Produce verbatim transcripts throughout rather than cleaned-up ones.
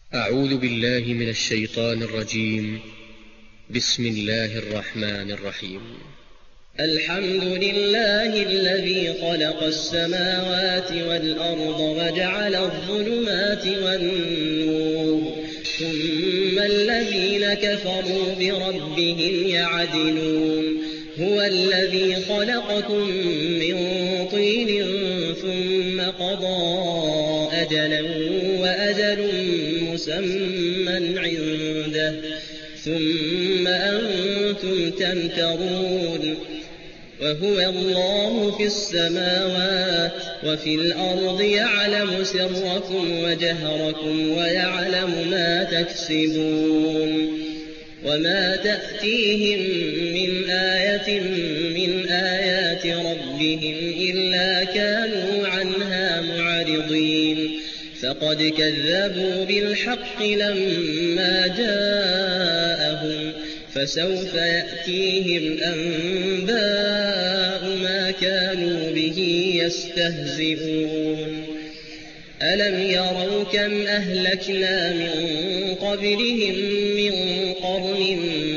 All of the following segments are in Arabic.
أعوذ بالله من الشيطان الرجيم. بسم الله الرحمن الرحيم. الحمد لله الذي خلق السماوات والأرض وجعل الظلمات والنور ثم الذين كفروا بربهم يعدلون. هو الذي خلقكم من طين ثم قضى أجلا وأجل مسمى عنده ثم أنتم تمترون. وهو الله في السماوات وفي الأرض يعلم سركم وجهركم ويعلم ما تكسبون. وما تأتيهم من آية من آيات ربهم إلا كانوا عنها معرضين. فقد كذبوا بالحق لما جاءهم فسوف يأتيهم أنباء ما كانوا به يستهزئون. ألم يروا كم أهلكنا من قبلهم من قرن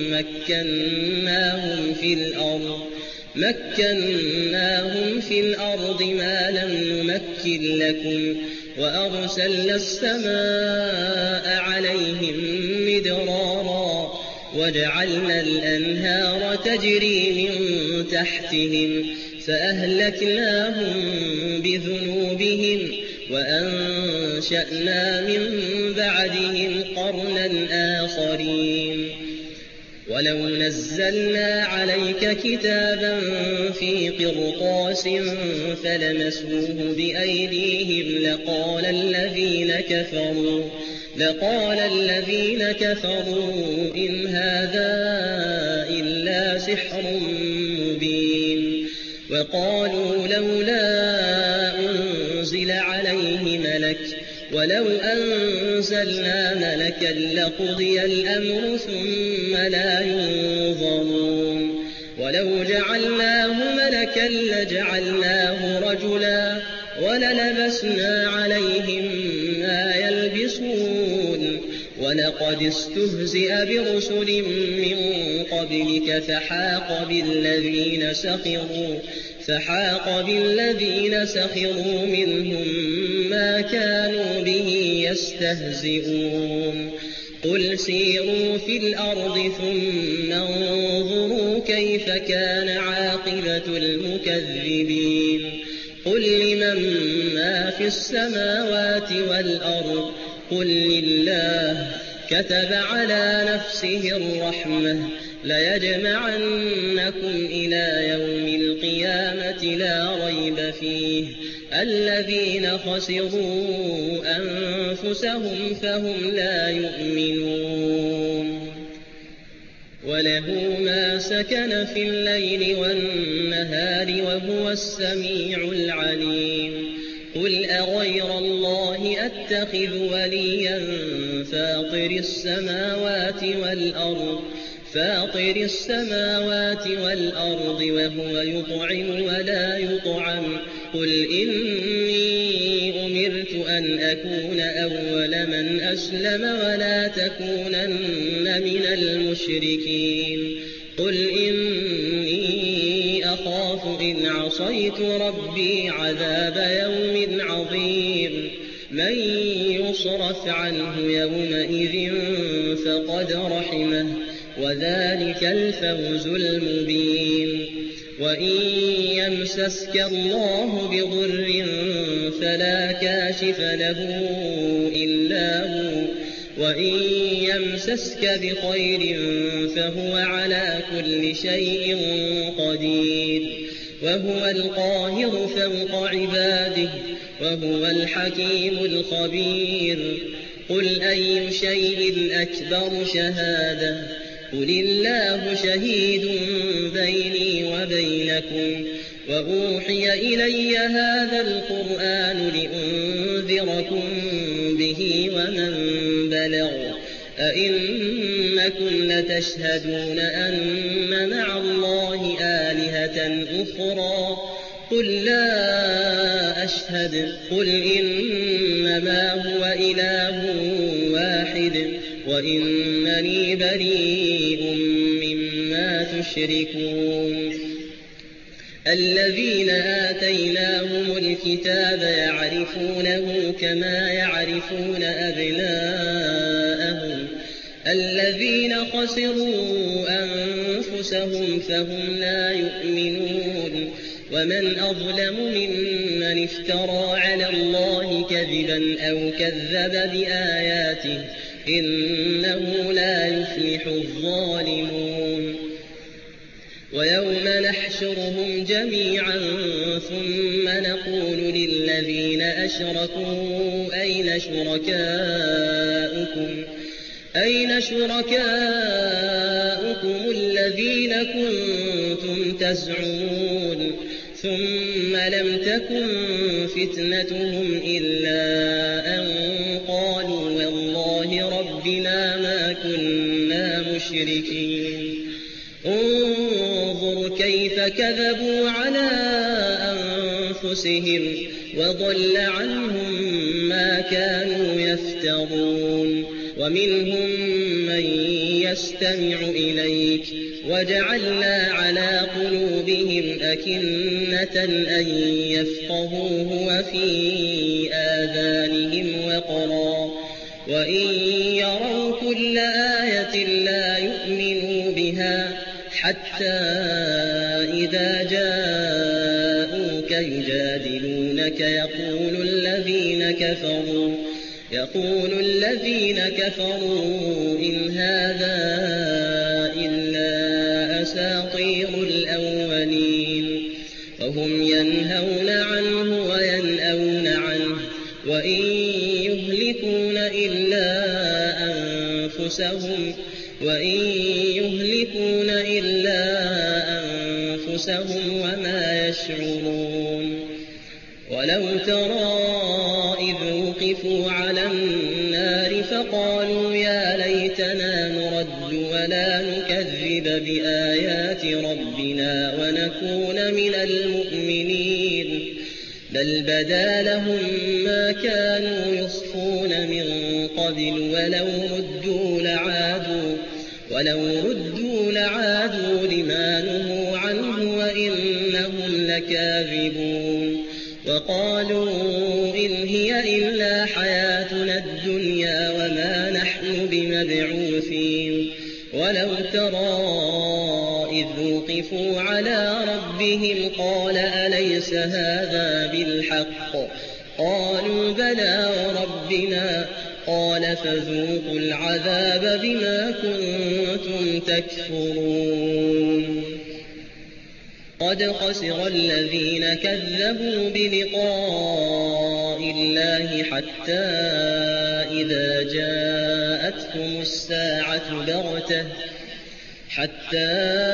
مكناهم في الأرض مكناهم في الأرض ما لم نمكن لكم وأرسلنا السماء عليهم مدرارا وجعلنا الأنهار تجري من تحتهم فأهلكناهم بذنوبهم وأنشأنا من بعدهم قرنا آخرين. ولو نزلنا عليك كتابا في قرطاس فلمسوه بأيديهم لقال الذين كفروا لقال الذين كفروا إن هذا إلا سحر مبين. وقالوا لولا أنزل عليه ملك ولو أنزلنا ملكا لقضي الأمر ثم لا ينظرون. ولو جعلناه ملكا لجعلناه رجلا وللبسنا عليهم ما يلبسون. ولقد استهزئ برسل من قبلك فحاق بالذين سخروا فحاق بالذين سخروا منهم ما كانوا به يستهزئون. قل سيروا في الأرض ثم انظروا كيف كان عاقبة المكذبين. قل لمن ما في السماوات والأرض قل لله كتب على نفسه الرحمة ليجمعنكم إلى يوم القيامة لا ريب فيه الذين خسروا أنفسهم فهم لا يؤمنون. وله ما سكن في الليل والنهار وهو السميع العليم. قل أغير الله أتخذ وليا فاطر السماوات والأرض فاطر السماوات والأرض وهو يطعم ولا يطعم. قل إني أمرت أن أكون أول من أسلم ولا تكونن من المشركين. قل إني أخاف إن عصيت ربي عذاب يوم عظيم. من يصرف عنه يومئذ فقد رحمه وذلك الفوز المبين. وإن يمسسك الله بضر فلا كاشف له إلا هو وإن يمسسك بخير فهو على كل شيء قدير. وهو القاهر فوق عباده وهو الحكيم الخبير. قل أي شيء أكبر شهادة قل الله شهيد بيني وبينكم. وأوحي إلي هذا القرآن لأنذركم به ومن بلغ. أئنكم لتشهدون أن مع الله آلهة أخرى قل لا أشهد قل إنما هو إله واحد واحد وإنني بريء مما تشركون. الذين آتيناهم الكتاب يعرفونه كما يعرفون أبناءهم الذين خسروا أنفسهم فهم لا يؤمنون. ومن أظلم ممن افترى على الله كذبا أو كذب بآياته إنه لا يفلح الظالمون. ويوم نحشرهم جميعا ثم نقول للذين أشركوا أين شركاؤكم أين شركاؤكم الذين كنتم تزعمون ثم لم تكن فتنتهم إلا أن قالوا والله ربنا ما كنا مشركين. انظر كيف كذبوا على أنفسهم وضل عنهم ما كانوا يفترون. ومنهم من يستمع إليك وجعلنا على قلوبهم أكنة أن يفقهوه وفي آذانهم وقرا وإن يروا كل آية لا يؤمنوا بها حتى إذا جاءوك يجادلونك يقول الذين كفروا يقول الذين كفروا إن هذا إلا أساطير الأولين. وهم ينهون عنه وينأون عنه وإن يهلكون إلا أنفسهم وإن يهلكون إلا أنفسهم وما يشعرون. ولو ترى إذ وقفوا على النار فقالوا يا ليتنا نرد ولا نكذب بآيات ربنا ونكون من المؤمنين بل بدا لهم ما كانوا يخفون من قبل ولو ردوا لعادوا ولو ردوا لعادوا لما نهوا عنه وإنهم لكاذبون. وقالوا إن هي إلا حياتنا الدنيا وما نحن بمبعوثين. ولو ترى إذ وقفوا على ربهم قال أليس هذا بالحق قالوا بلى وربنا قال فذوقوا العذاب بما كنتم تكفرون. قد خسر الذين كذبوا بلقاء الله حتى إذا جاءتهم الساعة بغتة حتى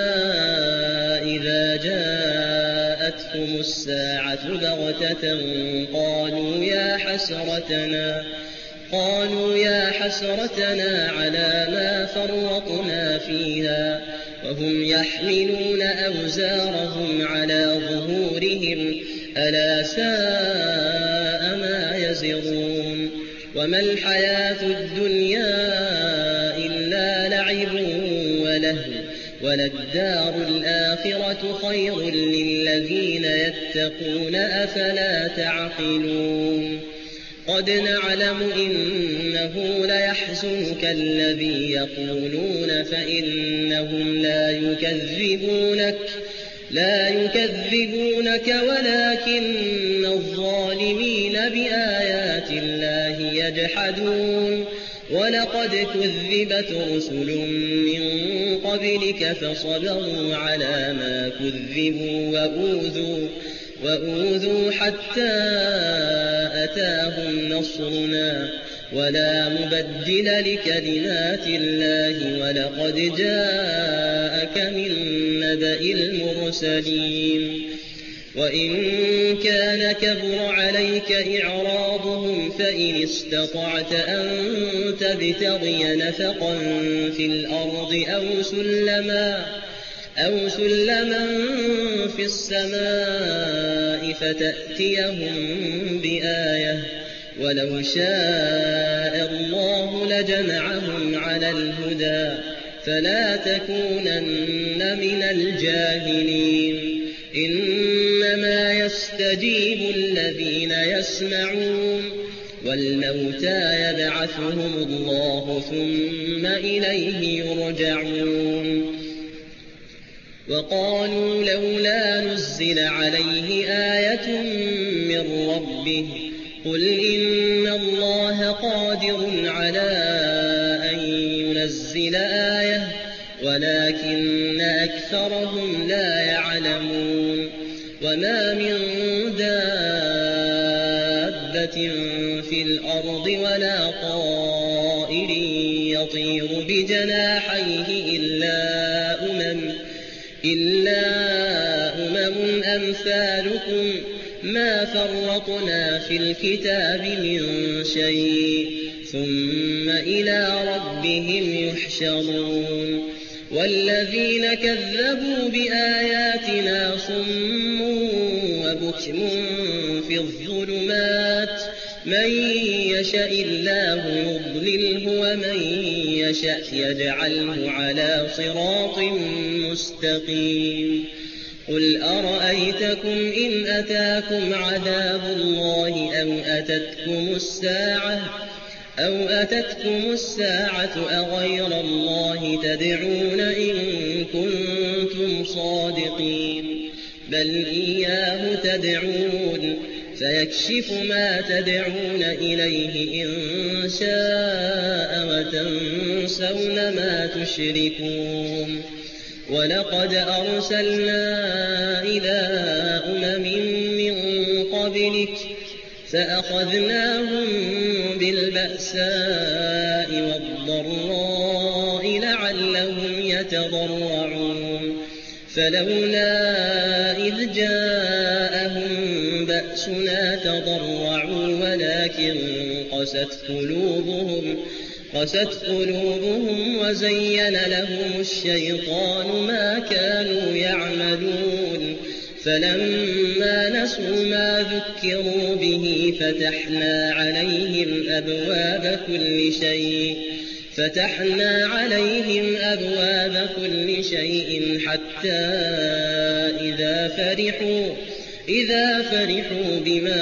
إذا جاءتهم الساعة بغتة قالوا يا حسرتنا قالوا يا حسرتنا على ما فرطنا فيها وهم يحملون أوزارهم على ظهورهم ألا ساء ما يزرون. وما الحياة الدنيا إلا لعب ولهو وللدار الآخرة خير للذين يتقون أفلا تعقلون. قد نعلم إنه ليحزنك الذي يقولون فإنهم لا يكذبونك لا يكذبونك ولكن الظالمين بآيات الله يجحدون. ولقد كذبت رسل من قبلك فصبروا على ما كذبوا وأوذوا وأوذوا حتى أتاهم نصرنا ولا مبدل لكلمات الله ولقد جاءك من نبأ المرسلين. وإن كان كبر عليك إعراضهم فإن استطعت أن تبتغي نفقا في الأرض أو سلما أو سلما في السماء فتأتيهم بآية ولو شاء الله لجمعهم على الهدى فلا تكونن من الجاهلين إنما يستجيب الذين يسمعون والموتى يبعثهم الله ثم إليه يرجعون وقالوا لولا نزل عليه آية من ربه قل إن الله قادر على أن ينزل آية ولكن أكثرهم لا يعلمون وما من دابة في الأرض ولا طائر يطير بجناحيه إلا أمم إلا أمم أمثالكم ما فرطنا في الكتاب من شيء ثم إلى ربهم يحشرون والذين كذبوا بآياتنا صم وبكم في الظلمات من يشاء الله يضلله ومن يشاء يجعله على صراط مستقيم قل أرأيتكم إن أتاكم عذاب الله أو أتتكم الساعة أو أتتكم الساعة أغير الله تدعون إن كنتم صادقين بل إياه تدعون فيكشف ما تدعون إليه إن شاء وتنسون ما تشركون ولقد أرسلنا إلى أمم من قبلك فأخذناهم بالبأساء والضراء لعلهم يتضرعون فلولا إذ جاءهم بأسنا تضرعوا ولكن قست قلوبهم قست قلوبهم وزين لهم الشيطان ما كانوا يعملون فلما نسوا ما ذكروا به فتحنا عليهم أبواب كل شيء فتحنا عليهم أبواب كل شيء حتى إذا فرحوا إذا فرحوا بما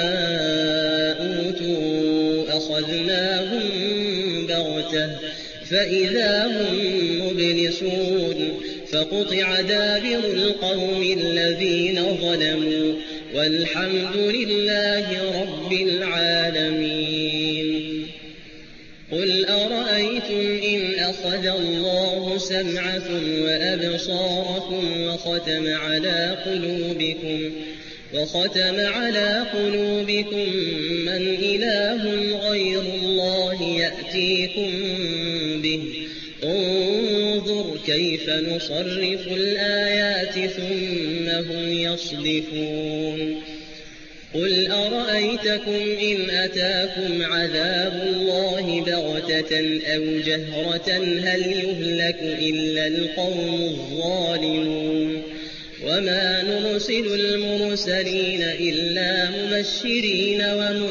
أوتوا أخذناهم بغتة فإذا هم مبلسون فقطع دابر القوم الذين ظلموا والحمد لله رب العالمين قل أرأيتم إن أخذ الله سمعكم وأبصاركم وختم على قلوبكم وختم على قلوبكم من إله غير الله يأتيكم به انظر كيف نصرف الآيات ثم هم يصدفون قل أرأيتكم إن أتاكم عذاب الله بغتة أو جهرة هل يهلك إلا القوم الظالمون وما نرسل المرسلين إلا مبشرين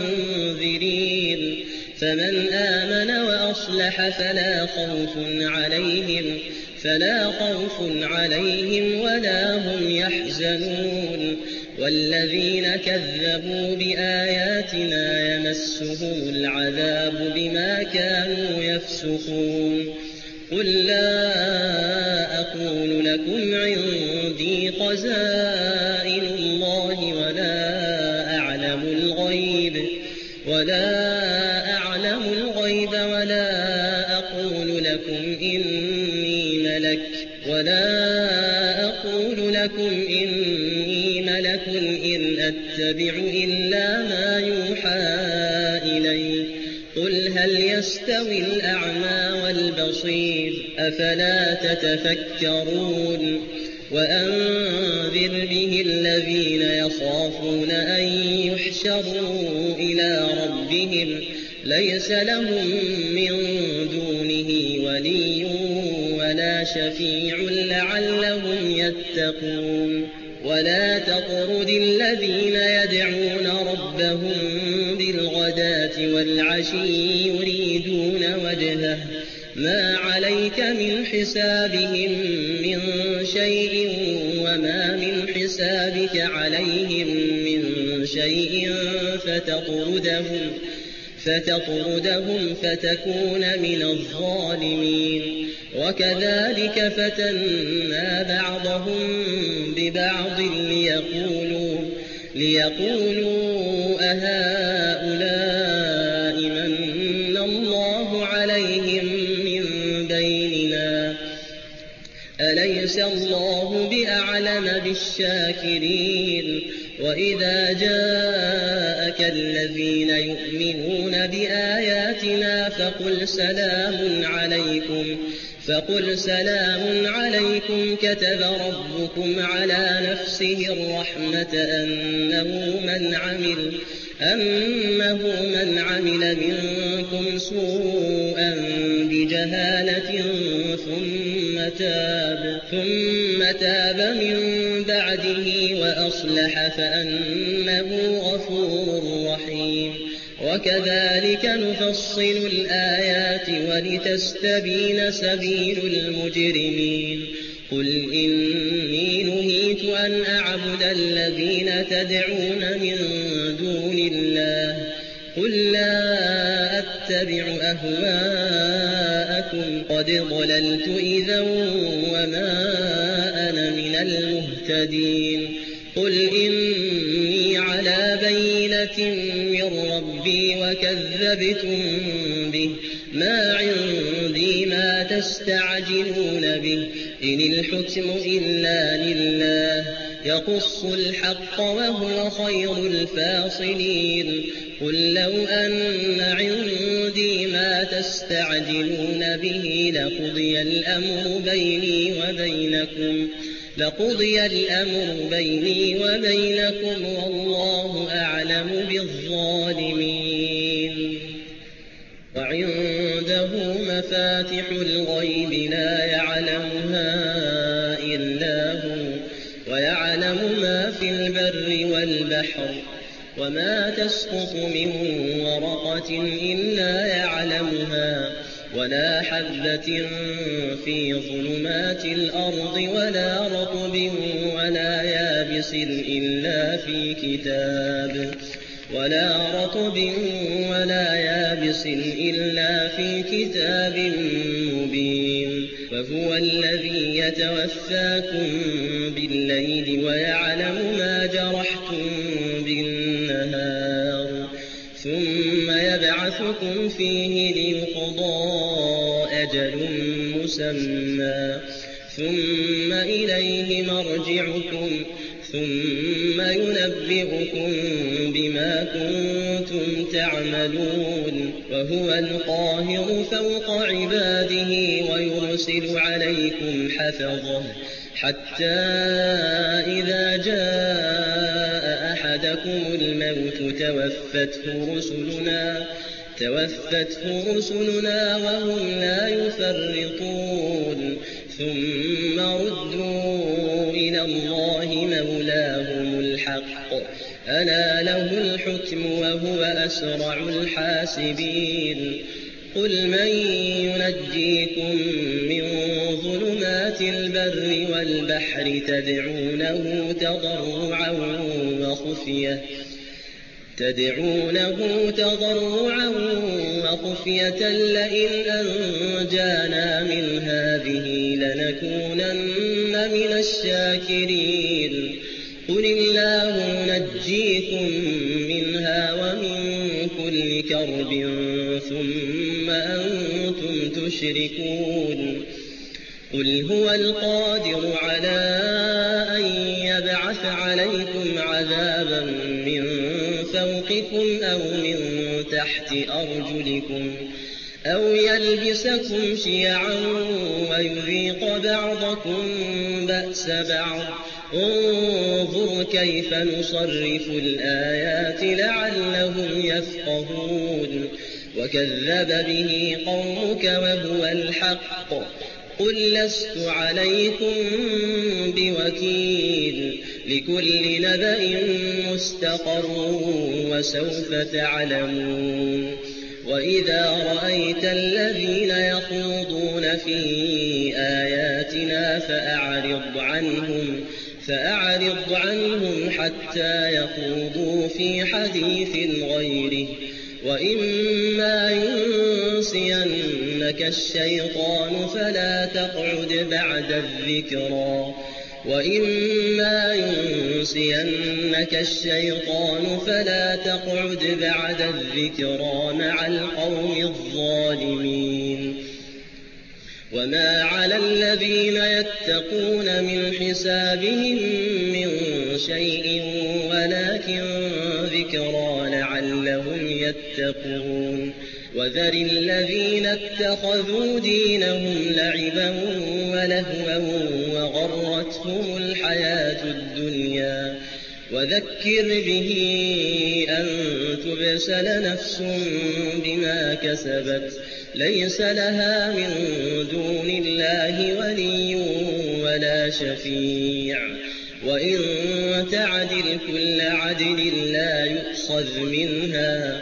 ومنذرين فمن آمن وأصلح فلا خوف عليهم فلا خوف عليهم ولا هم يحزنون والذين كذبوا بآياتنا يمسهم العذاب بما كانوا يفسقون قل لا أقول لكم عندي خزائن الله ولا أعلم الغيب ولا أعلم الغيب ولا أقول لكم إني ملك ولا أقول لكم إني ملك إن أتبع إلا ما يوحى إلي قل هل يستوي الأعمى والبصير أفلا تتفكرون وأنذر به الذين يخافون أن يحشروا إلى ربهم ليس لهم من دونه ولي ولا شفيع لعلهم يتقون ولا تطرد الذين يدعون ربهم بالغداة الغداة والعشي يريدون وجهه ما عليك من حسابهم من شيء وما من حسابك عليهم من شيء فتطردهم فتطردهم فتكون من الظالمين وكذلك فتنا بعضهم ببعض ليقولوا, ليقولوا أهؤلاء من الله عليهم من بيننا أليس الله بأعلم بالشاكرين وإذا جاءك الذين يؤمنون بآياتنا فقل سلام عليكم فقل سلام عليكم كتب ربكم على نفسه الرحمة أنه من عمل أنه من عمل منكم سوءا بجهالة ثم تاب ثم تاب من بعده وأصلح فأنه غفور رحيم وكذلك نفصل الآيات ولتستبين سبيل المجرمين قل إني نهيت أن أعبد الذين تدعون من دون الله قل لا أتبع أهواءكم قد ضللت إذا وما أنا من المهتدين قل إني على بينة من ربي وكذبتم به ما عندي ما تستعجلون به إن الحكم إلا لله يقص الحق وهو خير الفاصلين قل لو أن عندي ما تستعجلون به لقضي الأمر بيني وبينكم لقضي الأمر بيني وبينكم والله أعلم بالظالمين وعنده مفاتح الغيب لا يعلمها إلا هو ويعلم ما في البر والبحر وما تسقط من ورقة إلا يعلمها ولا حبة في ظلمات الأرض ولا رطب ولا يابس إلا في كتاب ولا رطب ولا يابس إلا في كتاب مبين وهو الذي يتوفاكم بالليل ويعلم ما جرحتم بالنهار ثم يبعثكم فيه ليقضى أجل مسمى ثم إليه مرجعكم ثم ينبئكم بما كنتم تعملون وهو القاهر فوق عباده ويرسل عليكم حفظه حتى إذا جاء أحدكم الموت توفته رسلنا توفته رسلنا وهم لا يفرطون ثم ردوا إلى الله مولاهم الحق ألا له الحكم وهو أسرع الحاسبين قل من ينجيكم من ظلمات البر والبحر تدعونه تضرعا وخفية تدعونه تضرعا وخفية لئن أنجانا من هذه لنكونن من الشاكرين قل الله ينجيكم منها ومن كل كرب ثم أنتم تشركون قل هو القادر على أن يبعث عليكم عذابا من فوقكم أو من تحت أرجلكم أو يلبسكم شيعا ويذيق بعضكم بأس بعض انظر كيف نصرف الآيات لعلهم يفقهون وكذب به قومك وهو الحق قل لست عليكم بوكيل لكل نبأ مستقر وسوف تعلمون وإذا رأيت الذين يخوضون في آياتنا فأعرض عنهم فأعرض عنهم حتى يخوضوا في حديث غيره وإما ينسينك الشيطان فلا تقعد بعد الذكرى وإما ينسينك الشيطان فلا تقعد بعد الذكرى مع القوم الظالمين وما على الذين يتقون من حسابهم من شيء ولكن ذكرى لعلهم يتقون وذر الذين اتخذوا دينهم لعبا ولهوا وغرتهم الحياة الدنيا وذكر به أن تبسل نفس بما كسبت ليس لها من دون الله ولي ولا شفيع وإن تعدل كل عدل لا يؤخذ منها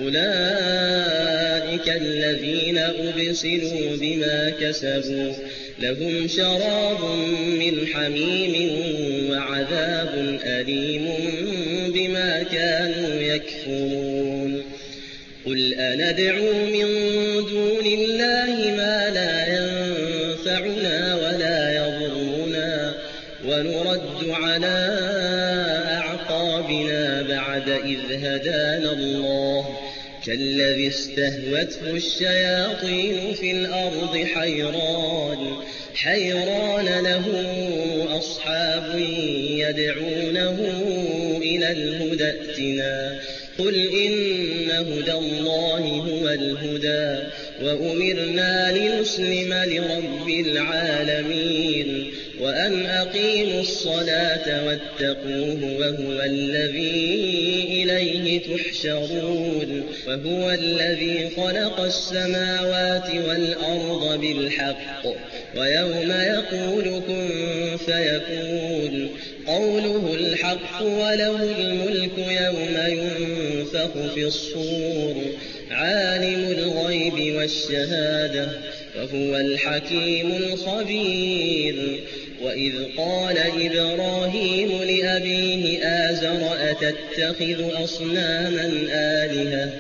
أولئك الذين أبسلوا بما كسبوا لهم شراب من حميم وعذاب أليم بما كانوا يكفرون قل أندعو من دون الله ما لا ينفعنا ولا يضرنا ونرد على أعقابنا بعد إذ هدانا الله كالذي استهوته الشياطين في الأرض حيران حيران له أصحاب يدعونه إلى الهدى ائتنا قل إن هدى الله هو الهدى وأمرنا لنسلم لرب العالمين وأن أقيموا الصلاة واتقوه وهو الذي إليه تحشرون وهو الذي خلق السماوات والأرض بالحق ويوم يقول كن فيكون قوله الحق وله الملك يوم ينفخ في الصور عالم الغيب والشهادة وهو الحكيم الخبير وإذ قال إبراهيم لأبيه آزر أتتخذ أصناما آلهة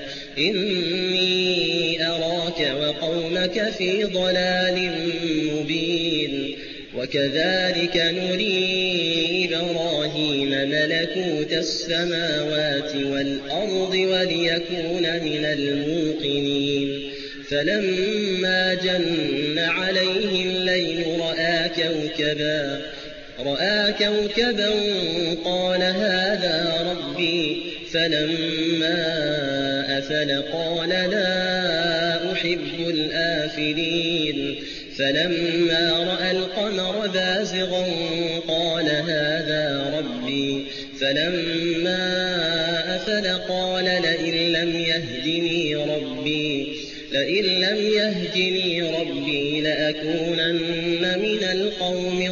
إني أراك وقومك في ضلال مبين وكذلك نري إبراهيم ملكوت السماوات والأرض وليكون من الموقنين فلما جن عليه الليل رأى كوكبا رأى كوكبا قال هذا ربي فلما أفل قال لا أحب الآفلين فلما رأى القمر بازغا قال هذا ربي فلما أفل قال لئن لم يهدني ربي لئن لم يهدني ربي لأكونن من القوم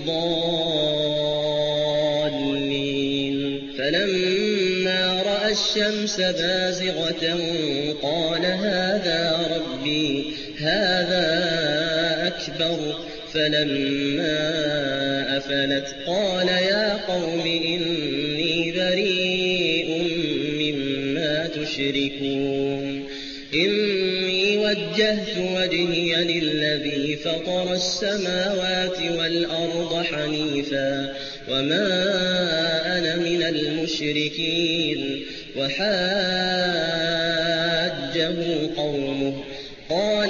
الضالين فلما رأى الشمس بازغة قال هذا ربي هذا أكبر فلما أفلت قال يا قوم إني بريء مما تشركون إني وجهت وجهي للذي فطر السماوات والأرض حنيفا وما أنا من المشركين وحاجه قومه قال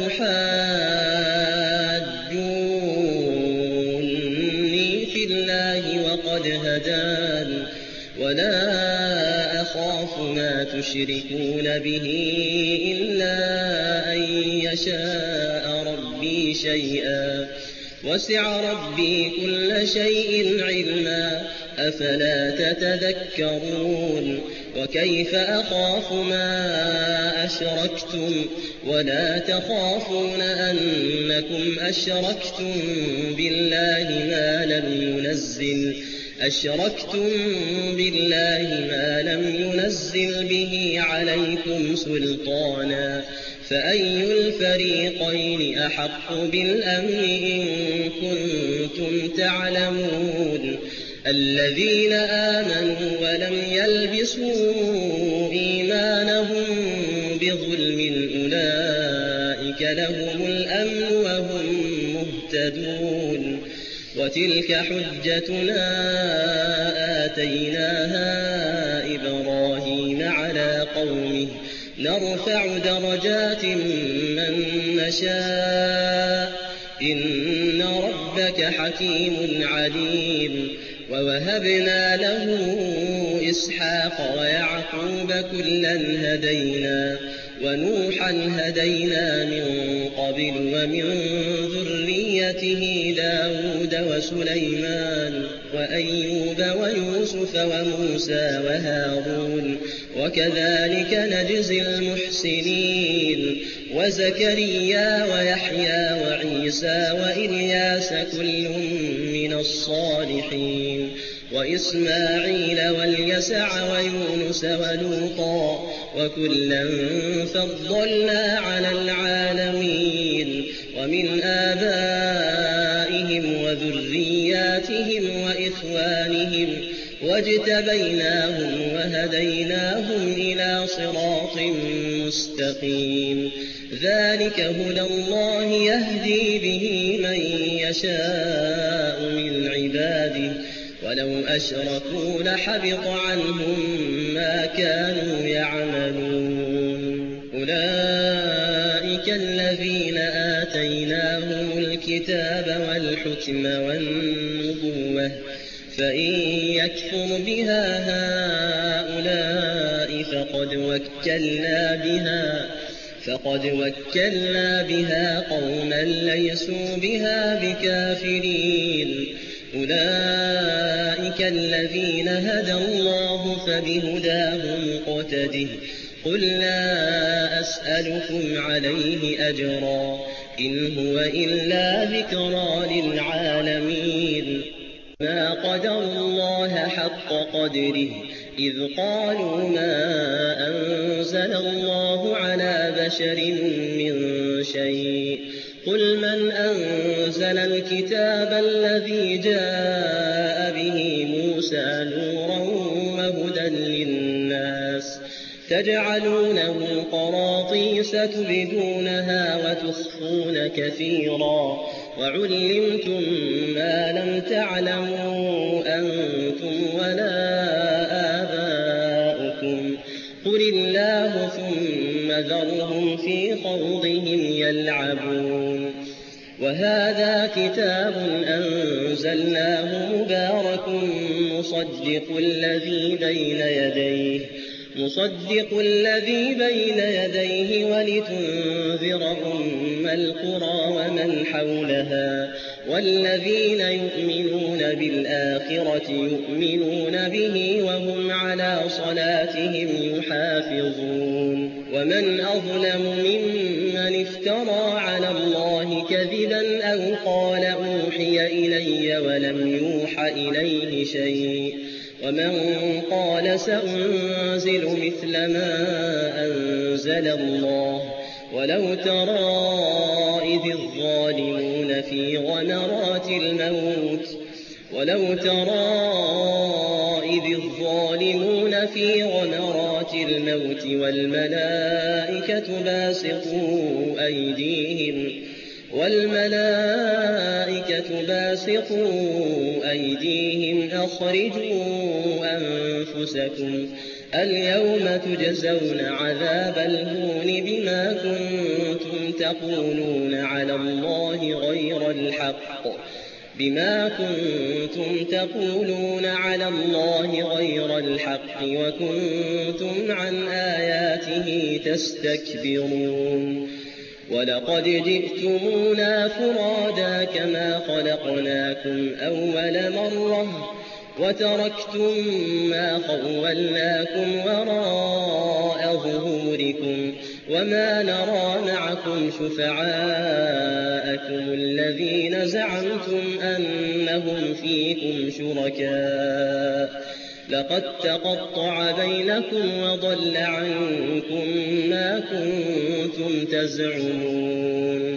أتحاجوني في الله وقد هدان ولا أخاف ما تشركون به إلا أن يشاء ربي شيئا وسع ربي كل شيء علما أفلا تتذكرون وكيف أخاف ما أشركتم ولا تخافون أنكم أشركتم بالله ما لم ينزل أشركتم بالله ما لم ينزل به عليكم سلطانا فأي الفريقين أحق بالأمن إن كنتم تعلمون الذين آمنوا ولم يلبسوا إيمانهم بظلم أولئك لهم الأمن وهم مهتدون وتلك حجتنا آتيناها إبراهيم على قومه نرفع درجات من نشاء إن ربك حكيم عليم ووهبنا له إسحاق ويعقوب كلا هدينا ونوحا هدينا من قبل ومن ذريته داود وسليمان وأيوب ويوسف وموسى وهارون وكذلك نجزي المحسنين وزكريا ويحيى وعيسى وإلياس كل من الصالحين وإسماعيل واليسع ويونس ولوطا وكلا فضلنا على العالمين ومن آبائهم وذرياتهم وإخوانهم واجتبيناهم وهديناهم إلى صراط مستقيم ذلك هدى الله يهدي به من يشاء من عباده ولو أشركوا لحبط عنهم ما كانوا يعملون أولئك الذين آتيناهم الكتاب والحكم والنبوة فإن يكفر بها هؤلاء فقد وكلنا بها فقد وكلنا بها قوما ليسوا بها بكافرين أولئك الذين هدى الله فبهداه مقتده قل لا أسألكم عليه أجرا إن هو إلا ذكرى للعالمين ما قدر الله حق قدره إذ قالوا ما أنزل الله على بشر من شيء قل من أنزل الكتاب الذي جاء به موسى نورا وهدى للناس تجعلونه قراطيس تبدونها وتخفون كثيرا وعلمتم ما لم تعلموا أنتم ولا آباؤكم قل الله ثم ذرهم في خوضهم يلعبون وهذا كتاب أنزلناه مبارك مصدق الذي بين يديه مصدق الذي بين يديه ولتنذر أم القرى ومن حولها والذين يؤمنون بالآخرة يؤمنون به وهم على صلاتهم يحافظون ومن أظلم ممن افترى على الله كذبا أو قال أوحي إلي ولم يوح إليه شيء ومن قال سأنزل مثل ما أنزل الله ولو ترى إذ الظالمون في غمرات الموت ولو ترى إذ الظالمون في غمرات الموت والملائكة باسطوا أيديهم والملائكة باسطوا أيديهم أخرجوا أنفسكم اليوم تجزون عذاب الهون بما كنتم تقولون على الله غير الحق بما كنتم تقولون على الله غير الحق وكنتم عن آياته تستكبرون ولقد جئتمونا فرادا كما خلقناكم أول مرة وتركتم ما خولناكم وراء ظهوركم وما نرى معكم شفعاءكم الذين زعمتم أنهم فيكم شركاء لقد تقطع بينكم وضل عنكم ما كنتم تزعمون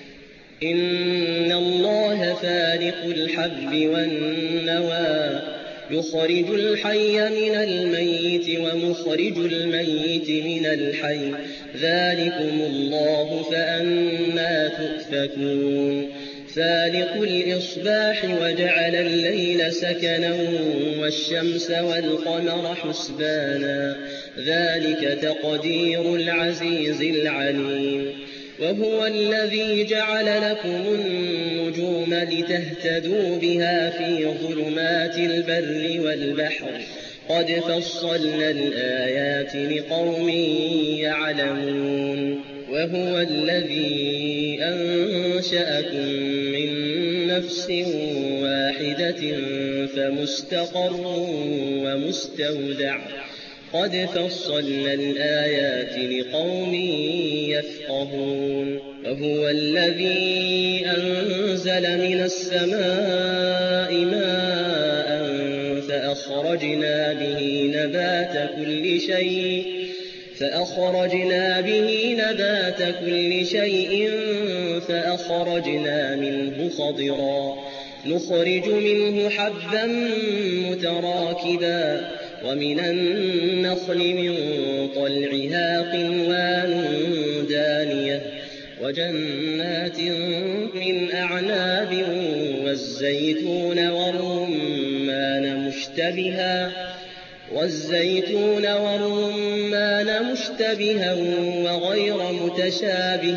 إن الله فالق الحب والنوى يخرج الحي من الميت ومخرج الميت من الحي ذلكم الله فأنى تؤفكون فالق الإصباح وجعل الليل سكنا والشمس والقمر حسبانا ذلك تقدير العزيز العليم وهو الذي جعل لكم النجوم لتهتدوا بها في ظلمات البر والبحر قد فصلنا الآيات لقوم يعلمون وهو الذي أنشأكم من نفس واحدة فمستقر ومستودع قد فصلنا الآيات لقوم يفقهون وهو الذي أنزل من السماء ماء فأخرجنا به نبات كل شيء فأخرجنا به نبات كل شيء فأخرجنا منه خضرا نخرج منه حبا متراكبا ومن النخل من طلعها قنوان دانية وجنات من أعناب والزيتون والرمان مشتبها والزيتون والرمان مشتبها وغير متشابه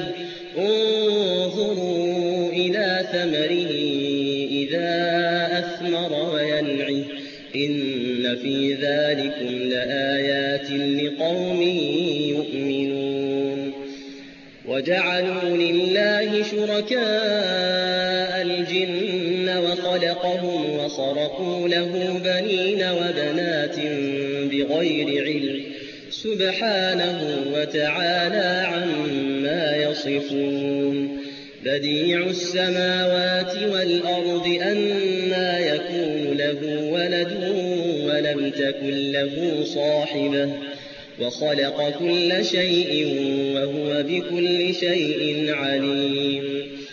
انظروا إلى ثمره إذا أثمر وينعه إن في ذلكم لآيات لقوم يؤمنون وجعلوا لله شركاء الجن وخلقهم وخرقوا له بنين وبنات بغير علم سبحانه وتعالى عما يصفون بديع السماوات والأرض أنى يكون له ولد ولم تكن له صاحبة وخلق كل شيء وهو بكل شيء عليم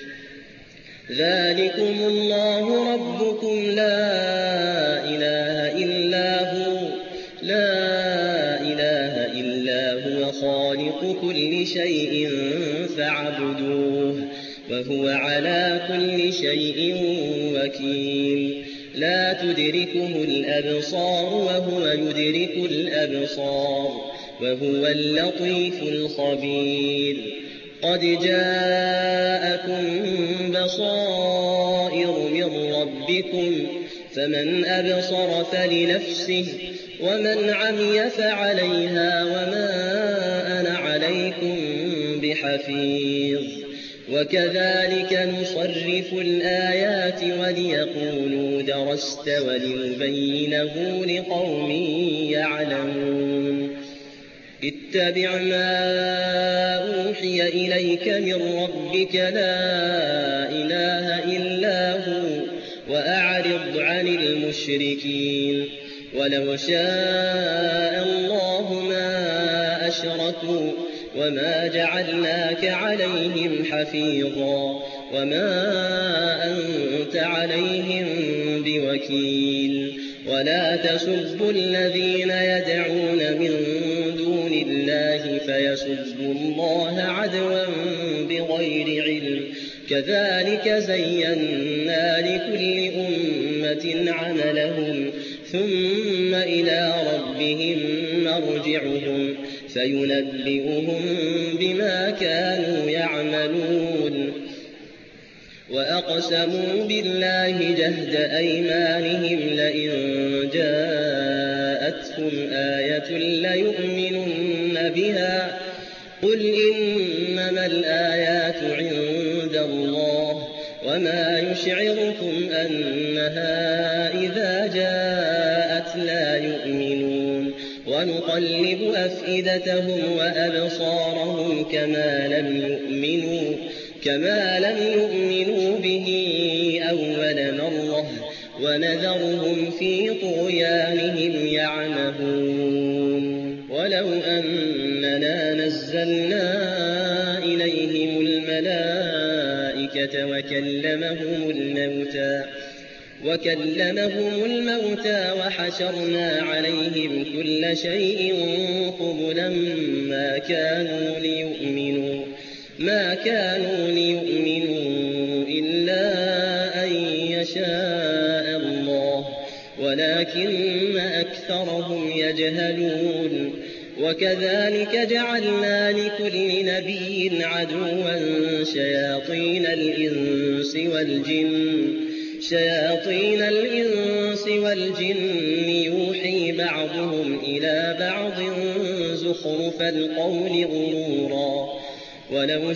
ذلكم الله ربكم لا إله إلا هو لا إله إلا هو خالق كل شيء فاعبدوه وهو على كل شيء وكيل لا تدركه الأبصار وهو يدرك الأبصار وهو اللطيف الخبير قد جاءكم بصائر من ربكم فمن أبصر فلنفسه ومن عمي فعليها وما أنا عليكم بحفيظ وكذلك نصرف الآيات وليقولوا درست ولنبينه لقوم يعلمون اتبع ما أوحي إليك من ربك لا إله إلا هو وأعرض عن المشركين ولو شاء الله ما أشركوا وما جعلناك عليهم حفيظا وما أنت عليهم بوكيل ولا تسبوا الذين يدعون من دون الله فيسبوا الله عدوا بغير علم كذلك زينا لكل أمة عملهم ثم إلى ربهم مرجعهم فينبئهم بما كانوا يعملون وأقسموا بالله جهد أيمانهم لئن جاءتهم آية ليؤمنن بها قل إنما الآيات عند الله وما يشعركم أنها إذا جاءت لا يؤمنون ونقلب أفئدتهم وأبصارهم كما لم يؤمنوا كما لم يؤمنوا به أول مرة ونذرهم في طغيانهم يعمهون ولو أننا نزلنا إليهم الملائكة وكلمهم الموتى وكلمهم الموتى وحشرنا عليهم كل شيء قبلا ما كانوا ليؤمنوا ما كانوا ليؤمنوا إلا أن يشاء الله ولكن أكثرهم يجهلون وكذلك جعلنا لكل نبي عدوا شياطين الإنس والجن شياطين الإنس والجن يوحي بعضهم إلى بعض زخرف القول غرورا ولو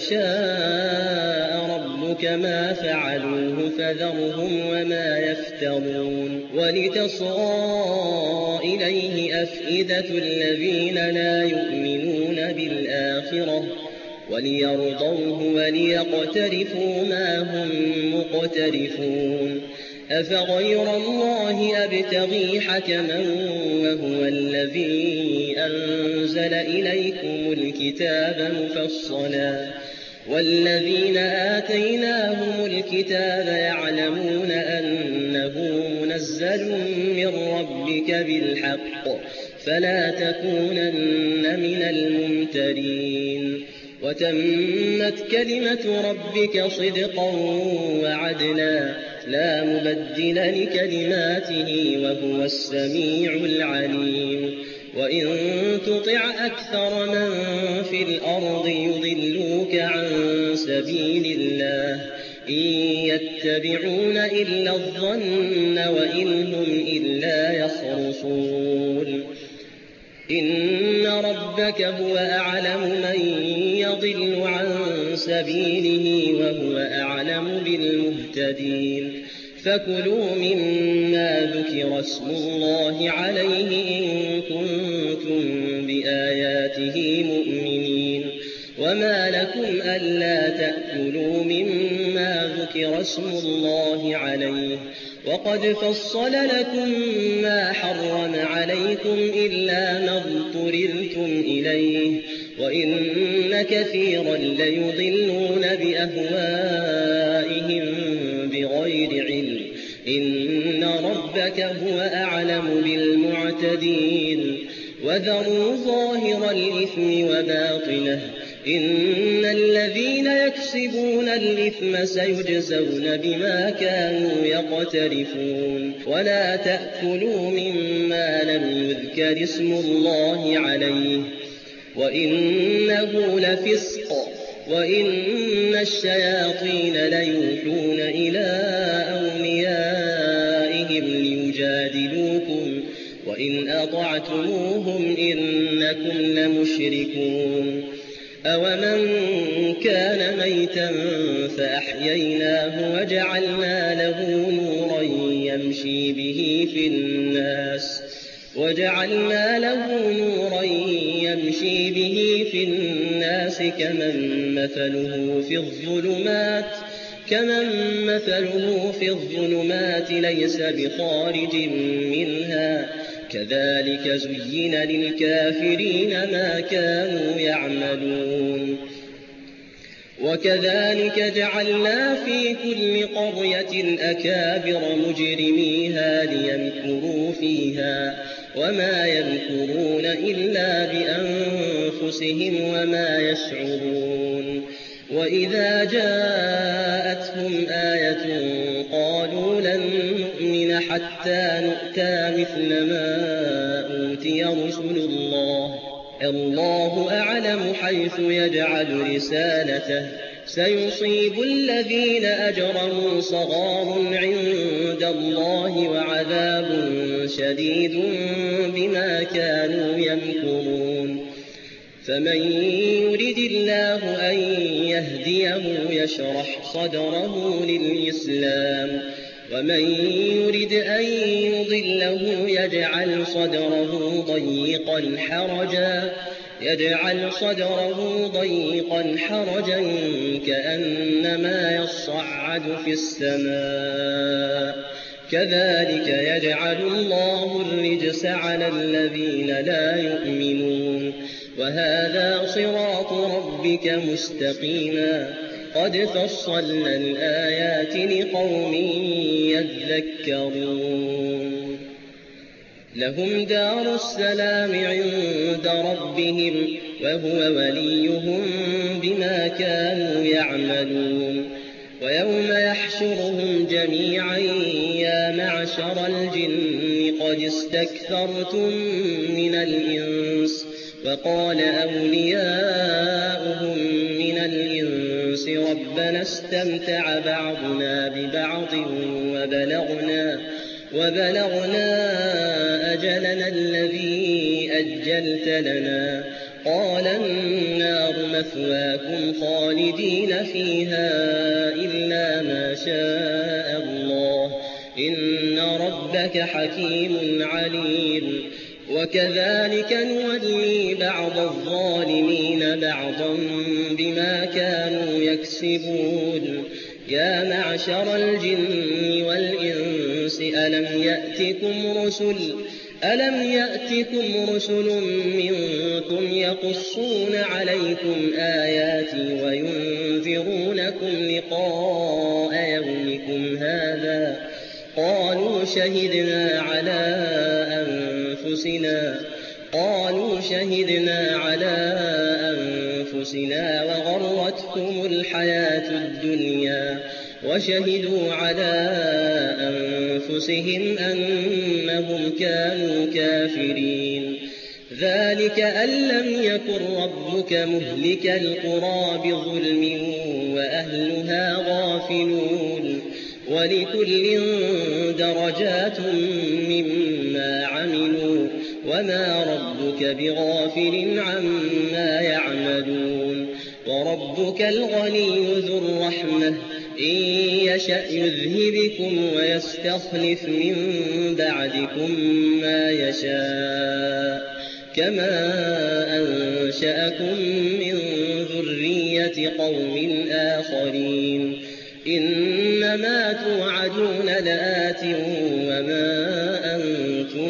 شاء ربك ما فعلوه فذرهم وما يفترون ولتصغى إليه أفئدة الذين لا يؤمنون بالآخرة وليرضوه وليقترفوا ما هم مقترفون أفغير الله أبتغي حكما وهو الذي أنزل إليكم الكتاب مفصلا والذين آتيناهم الكتاب يعلمون أنه منزل من ربك بالحق فلا تكونن من الممترين وتمت كلمة ربك صدقا وعدلا لا مبدل لكلماته وهو السميع العليم وإن تطع أكثر من في الأرض يضلوك عن سبيل الله إن يتبعون إلا الظن وإن هم إلا يخرصون إن ربك هو أعلم من يضل عن سبيله وهو أعلم بالمهتدين فكلوا مما ذكر اسم الله عليه إن كنتم بآياته مؤمنين وما لكم ألا تأكلوا مما ذكر اسم الله عليه وقد فصل لكم ما حرم عليكم إلا ما اضطررتم إليه وإن كثيرا ليضلون بأهوائهم بغير علم إن ربك هو أعلم بالمعتدين وذروا ظاهر الإثم وباطنه إن الذين يكسبون الإثم سيجزون بما كانوا يقترفون ولا تأكلوا مما لم يذكر اسم الله عليه وإنه لفسق وإن الشياطين ليوحون إلى أوليائهم ليجادلوكم وإن أطعتموهم إنكم لمشركون أومن كان ميتا فأحييناه وجعلنا له نورا يمشي به في الناس وجعلنا له نورا يمشي به في الناس كمن مثله في الظلمات كمن مثله في الظلمات ليس بخارج منها كذلك زين للكافرين ما كانوا يعملون وكذلك جعلنا في كل قرية أكابر مجرميها ليمكروا فيها وما يمكرون إلا بأنفسهم وما يشعرون وإذا جاءتهم آية قالوا لن نؤمن حتى نؤتى مثل ما أوتي رسل الله الله أعلم حيث يجعل رسالته سيصيب الذين أجرموا صغار عند الله وعذاب شديد بما كانوا يمكرون فمن يرد الله أن يهديه يشرح صدره للإسلام ومن يرد أن يضله يجعل صدره ضيقا حرجا يجعل صدره ضيقا حرجا كأنما يصعد في السماء كذلك يجعل الله الرجس على الذين لا يؤمنون وهذا صراط ربك مستقيما قد فصلنا الآيات لقوم يذكرون لهم دار السلام عند ربهم وهو وليهم بما كانوا يعملون ويوم يحشرهم جميعا يا معشر الجن قد استكثرتم من الإنس وقال أولياؤهم من الإنس ربنا استمتع بعضنا ببعض وبلغنا, وبلغنا أجلنا الذي أجلت لنا قال النار مثواكم خالدين فيها إلا ما شاء الله إن ربك حكيم عليم وكذلك نولي بعض الظالمين بعضا بما كانوا يكسبون يا معشر الجن والإنس ألم يأتكم رسل ألم يأتكم رسل منكم يقصون عليكم آياتي وينذرونكم لقاء يومكم هذا قالوا شهدنا على أنفسنا قالوا شهدنا على أنفسنا وغرتهم الحياة الدنيا وشهدوا على أنفسهم أنهم كانوا كافرين ذلك أن لم يكن ربك مهلك القرى بظلم وأهلها غافلون ولكل درجات مما عملوا وما ربك بغافل عما يعملون وربك الغني ذو الرحمة إن يشأ يذهبكم ويستخلف من بعدكم ما يشاء كما أنشأكم من ذرية قوم آخرين إنما توعدون لآت وما أنتم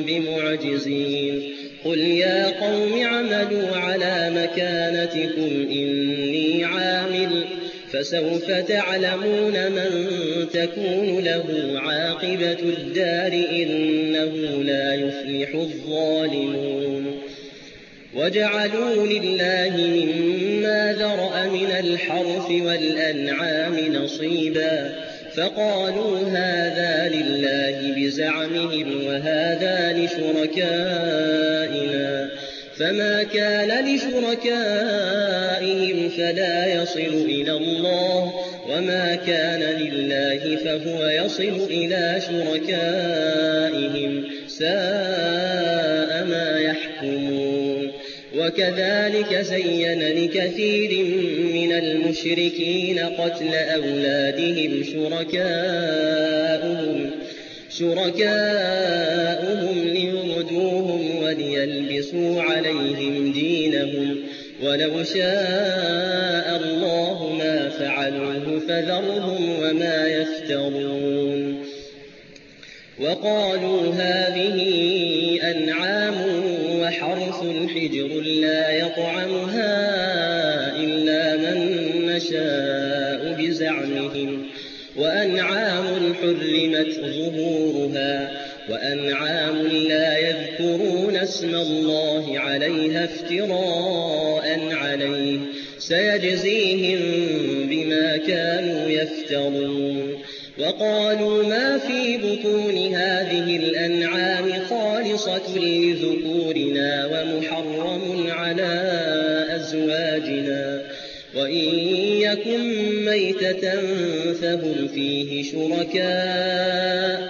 بمعجزين قل يا قوم اعملوا على مكانتكم إني عامل فسوف تعلمون من تكون له عاقبة الدار إنه لا يفلح الظالمون وجعلوا لله مما ذرأ من الحرث والأنعام نصيبا فقالوا هذا لله بزعمهم وهذا لشركائنا فما كان لشركائهم فلا يصل إلى الله وما كان لله فهو يصل إلى شركائهم ساء ما يحكمون وكذلك زين لكثير من المشركين قتل أولادهم شركاؤهم شركاؤهم ليردوهم وليلبسوا عليهم دينهم ولو شاء الله ما فعلوه فذرهم وما يفترون وقالوا هذه أنعام وحرث حجر لا يطعمها إلا من نشاء بزعمهم وأنعام حرمت ظهورها وأنعام لا يذكرون اسم الله عليها افتراء عليه سيجزيهم بما كانوا يفترون وقالوا ما في بطون هذه الأنعام خالصة لذكورنا ومحرم على أزواجنا وإن يكن ميتة فهم فيه شركاء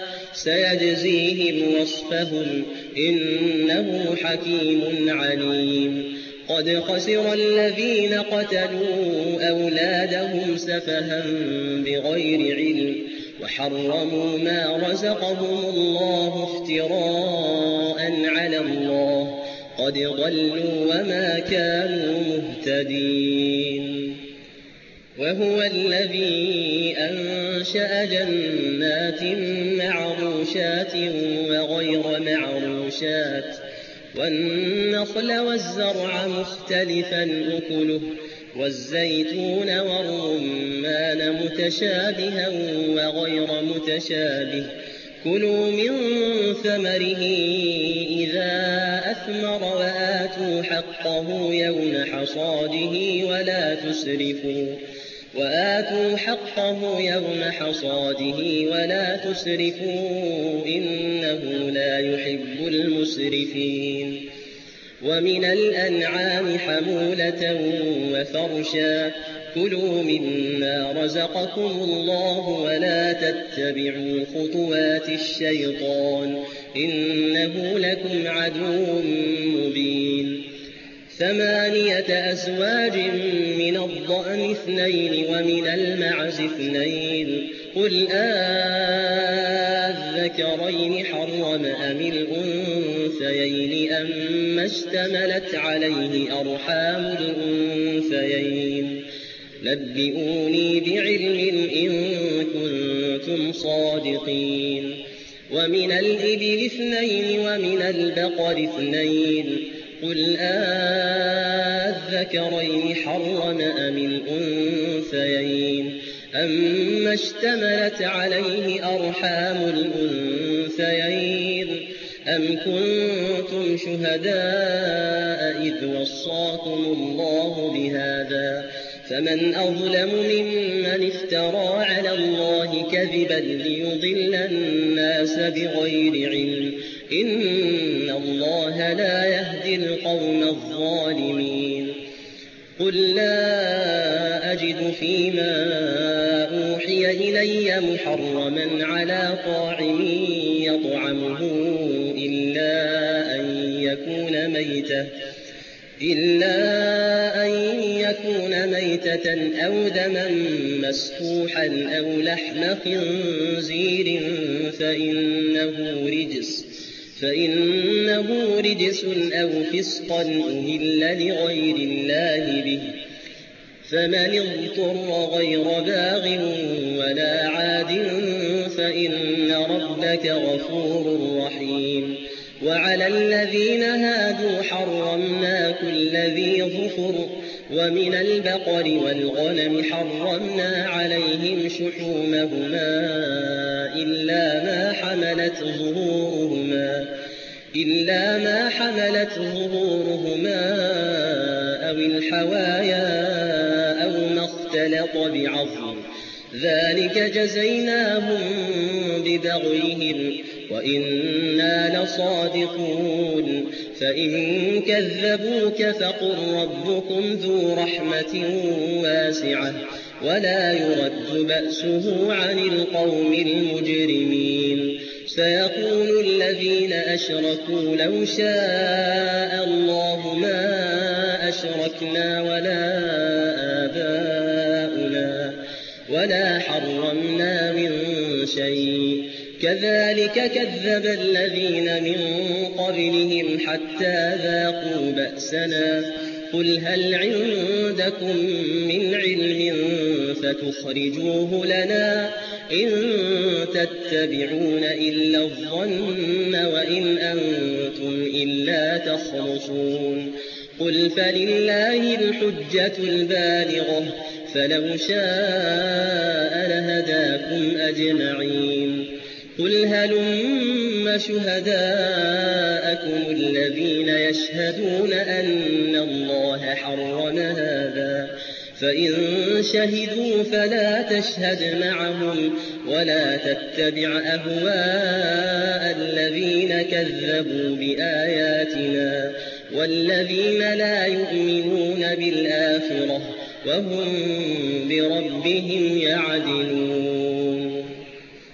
سيجزيهم وصفهم إنه حكيم عليم قد خسر الذين قتلوا أولادهم سفها بغير علم وحرموا ما رزقهم الله افتراء على الله قد ضلوا وما كانوا مهتدين. وهو الذي أنشأ جنات معروشات وغير معروشات والنخل والزرع مختلفا أكله والزيتون والرمان متشابها وغير متشابه كلوا من ثمره إذا أثمر وآتوا حقه يوم حصاده ولا تسرفوا وآتوا حقه يوم حصاده ولا تسرفوا إنه لا يحب المسرفين. ومن الأنعام حمولة وفرشا كلوا مما رزقكم الله ولا تتبعوا خطوات الشيطان إنه لكم عدو مبين. ثمانية أزواج من الضأن اثنين ومن المعز اثنين قل آذكرين حرم أم الأنثيين أما اشتملت عليه أرحام الأنثيين نبئوني بعلم إن كنتم صادقين. ومن الإبل اثنين ومن البقر اثنين قل آذكرين حرم أم الأنثيين أما اشتملت عليه أرحام الأنثيين أم كنتم شهداء إذ وصاكم الله بهذا فمن أظلم ممن افترى على الله كذبا ليضل الناس بغير علم إن الله لا يهدي القوم الظالمين. قل لا أجد فيما أوحي إلي محرما على طاعم يطعمه إلا أن يكون ميتة إلا أن يكون ميتة أو دما مسفوحا أو لحم خنزير فإنه رجس فإنه رجس أو فسقا أهل لغير الله به فمن اضطر غير باغ ولا عاد فإن ربك غفور رحيم. وعلى الذين هادوا حرمنا كل ذي ظفر ومن البقر والغنم حرمنا عليهم شحومهما إلا ما حملت ظهورهما إلا ما حملت ظهورهما أو الحوايا أو ما اختلط بعظم ذلك جزيناهم ببغيهم وإنا لصادقون. فإن كذبوك فقل ربكم ذو رحمة واسعة ولا يرد بأسه عن القوم المجرمين. سيقول الذين أشركوا لو شاء الله ما أشركنا ولا آباؤنا ولا حرمنا من شيء كذلك كذب الذين من قبلهم حتى ذاقوا بأسنا قل هل عندكم من علم فتخرجوه لنا إن تتبعون إلا الظن وإن أنتم إلا تخرصون. قل فلله الحجة البالغة فلو شاء لهداكم أجمعين. قل هلم شهداءكم الذين يشهدون أن الله حرم هذا فإن شهدوا فلا تشهد معهم ولا تتبع أهواء الذين كذبوا بآياتنا والذين لا يؤمنون بالآخرة وهم بربهم يعدلون.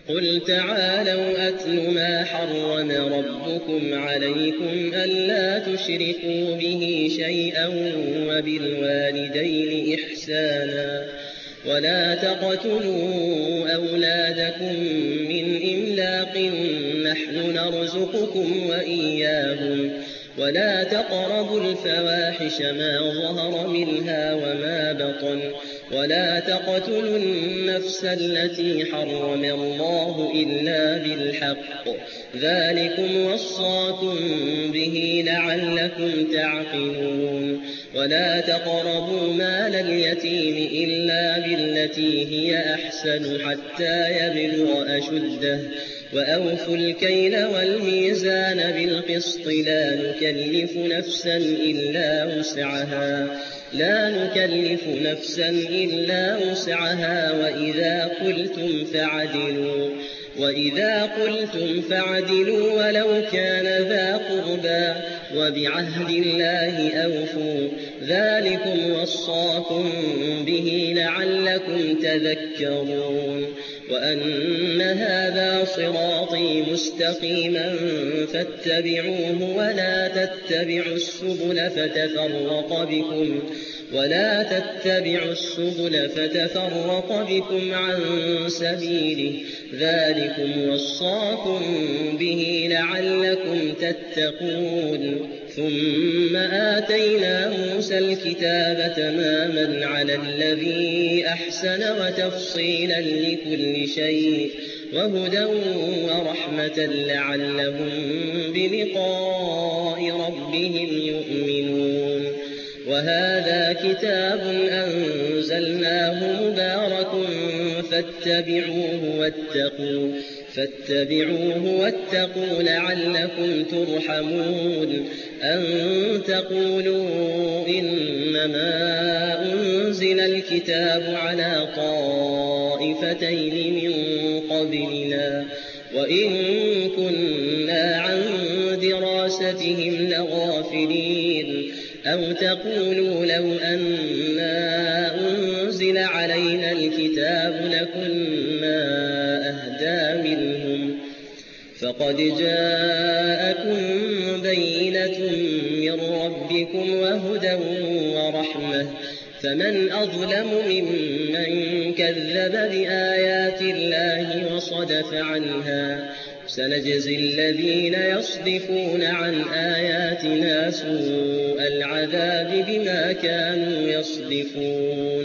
قل تعالوا أتل ما حرم ربكم عليكم ألا تشركوا به شيئا وبالوالدين إحسانا ولا تقتلوا أولادكم من إملاق نحن نرزقكم وإياهم ولا تقربوا الفواحش ما ظهر منها وما بطن ولا تقتلوا النفس التي حرم الله إلا بالحق ذلكم وصاكم به لعلكم تعقلون ولا تقربوا مال اليتيم إلا بالتي هي أحسن حتى يبلغ أشده وأوفوا الكيل والميزان بالقسط لا نكلف نفسا إلا وسعها لا نكلف نفسا إلا وسعها وإذا قلتم فعدلوا وإذا قلتم فعدلوا ولو كان ذا قربى وبعهد الله أوفوا ذلكم وصاكم به لعلكم تذكرون وأن هذا صراطي مستقيما فاتبعوه ولا تتبعوا السبل فتفرق بكم ولا تتبعوا السبل فتفرق بكم عن سبيله ذلكم وصاكم به لعلكم تتقون ثم آتينا موسى الكتاب تماما على الذي أحسن وتفصيلا لكل شيء وهدى ورحمة لعلهم بلقاء ربهم يؤمنون وهذا كتاب أنزلناه مبارك فاتبعوه واتقوا فاتبعوه واتقوا لعلكم ترحمون أن تقولوا إنما أنزل الكتاب على طائفتين من قبلنا وإن كنا عن دراستهم لغافلين أو تقولوا لو أنا أنزل علينا الكتاب لكنا أهدى منهم فقد جاءكم بينة من ربكم وهدى ورحمة فمن أظلم ممن كذب بآيات الله وصدف عنها سنجزي الذين يصدفون عن آياتنا سوء العذاب بما كانوا يصدفون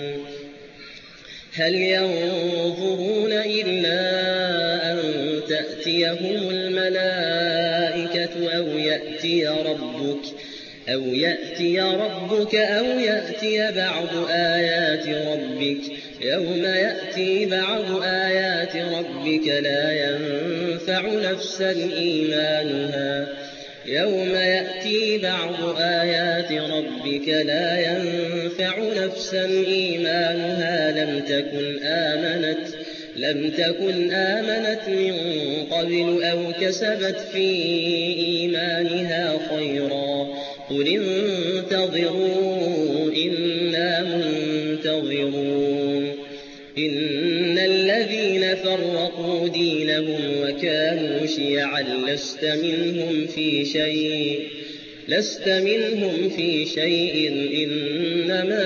هل ينظرون إلا أن تأتيهم الملائكة أو يأتي ربك أو يأتي ربك أو يأتي بعض آيات ربك يوم يأتي بعض آيات ربك لا ينفع نفسا إيمانها يوم يأتي بعض آيات ربك لا ينفع نفسا إيمانها لم تكن آمنت لم تكن آمنت من قبل أو كسبت في إيمانها خيرا قل انتظروا إنا منتظرون إن الذين فرقوا دينهم وكانوا شيعا لست منهم في شيء لست منهم في شيء إنما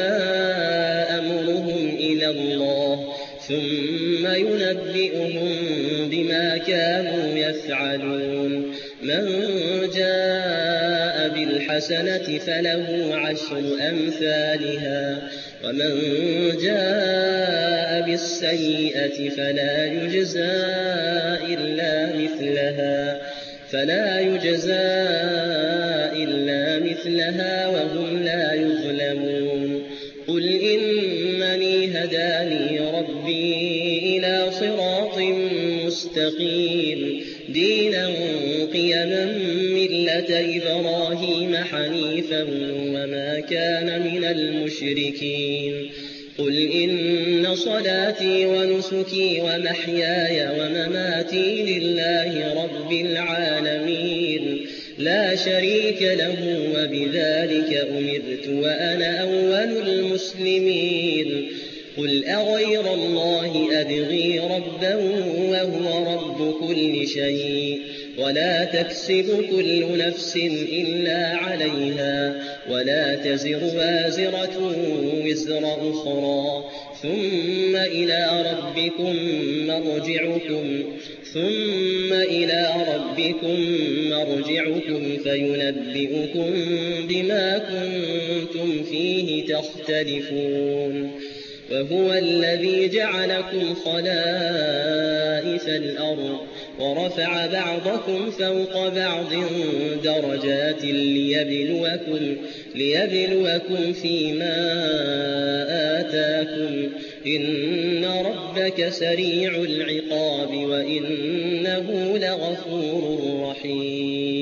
أمرهم إلى الله ثم ينبئهم بما كانوا يفعلون من جاء بالحسنة فله عشر أمثالها ومن جاء بالسيئة فلا يجزى إلا مثلها فلا يجزى إلا مثلها وهم لا يظلمون قل إنني هداني ربي إلى صراط مستقيم دينا قيما ملة إبراهيم حنيفا وما كان من المشركين قل إن صلاتي ونسكي ومحياي ومماتي لله رب العالمين لا شريك له وبذلك أمرت وأنا أول المسلمين قل أغير الله أبغي ربا وهو رب كل شيء ولا تكسب كل نفس إلا عليها ولا تزر وازرة وزر أخرى ثم إلى ربكم مرجعكم ثم إلى ربكم مرجعكم فينبئكم بما كنتم فيه تختلفون وهو الذي جعلكم خلائف الأرض ورفع بعضكم فوق بعض درجات ليبلوكم, ليبلوكم فيما آتاكم إن ربك سريع العقاب وإنه لغفور رحيم